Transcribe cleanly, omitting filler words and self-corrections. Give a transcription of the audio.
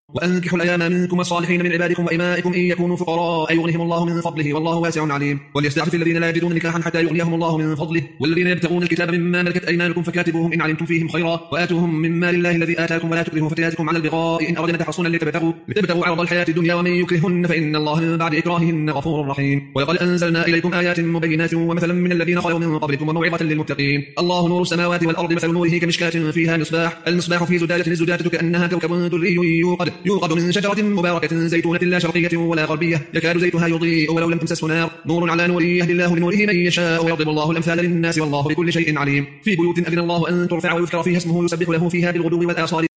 وأنكحوا الأيام منكم والصالحين من عبادكم وإمائكم إن يكونوا فقراء يغنهم الله من فضله والله واسع عليم. وليستعفف الذين لا يجدون نكاحا حتى يغنيهم الله من فضله، والذين يبتغون الكتاب مما ملكت أيمانكم فكاتبوهم إن علمتم فيهم خيرا، وآتوهم من مال الله الذي آتاكم ولا تكرهوا فتياتكم على البغاء إن أردنا تحصنا لتبتغوا عرض الحياة الدنيا ومن يكرهن فإن الله من بعد إكراههن غفور رحيم. ولقد أنزلنا إليكم آيات مبينات ومثلا من الذين خلوا من قبلكم وموعظة للمتقين. الله نور السماوات والأرض مثل نوره كمشكاة فيها مصباح، المصباح في زجاجة، الزجاجة كأنها كوكب دري يوقد من شجرة مباركة زيتونة لا شرقية ولا غربية يكاد زيتها يضيء ولو لم تمسسه نار، نور على نور يهدي الله لنوره من يشاء ويضرب الله الأمثال للناس والله بكل شيء عليم. في بيوت أذن الله أن ترفع ويذكر فيها اسمه يسبح له فيها بالغدو والآصال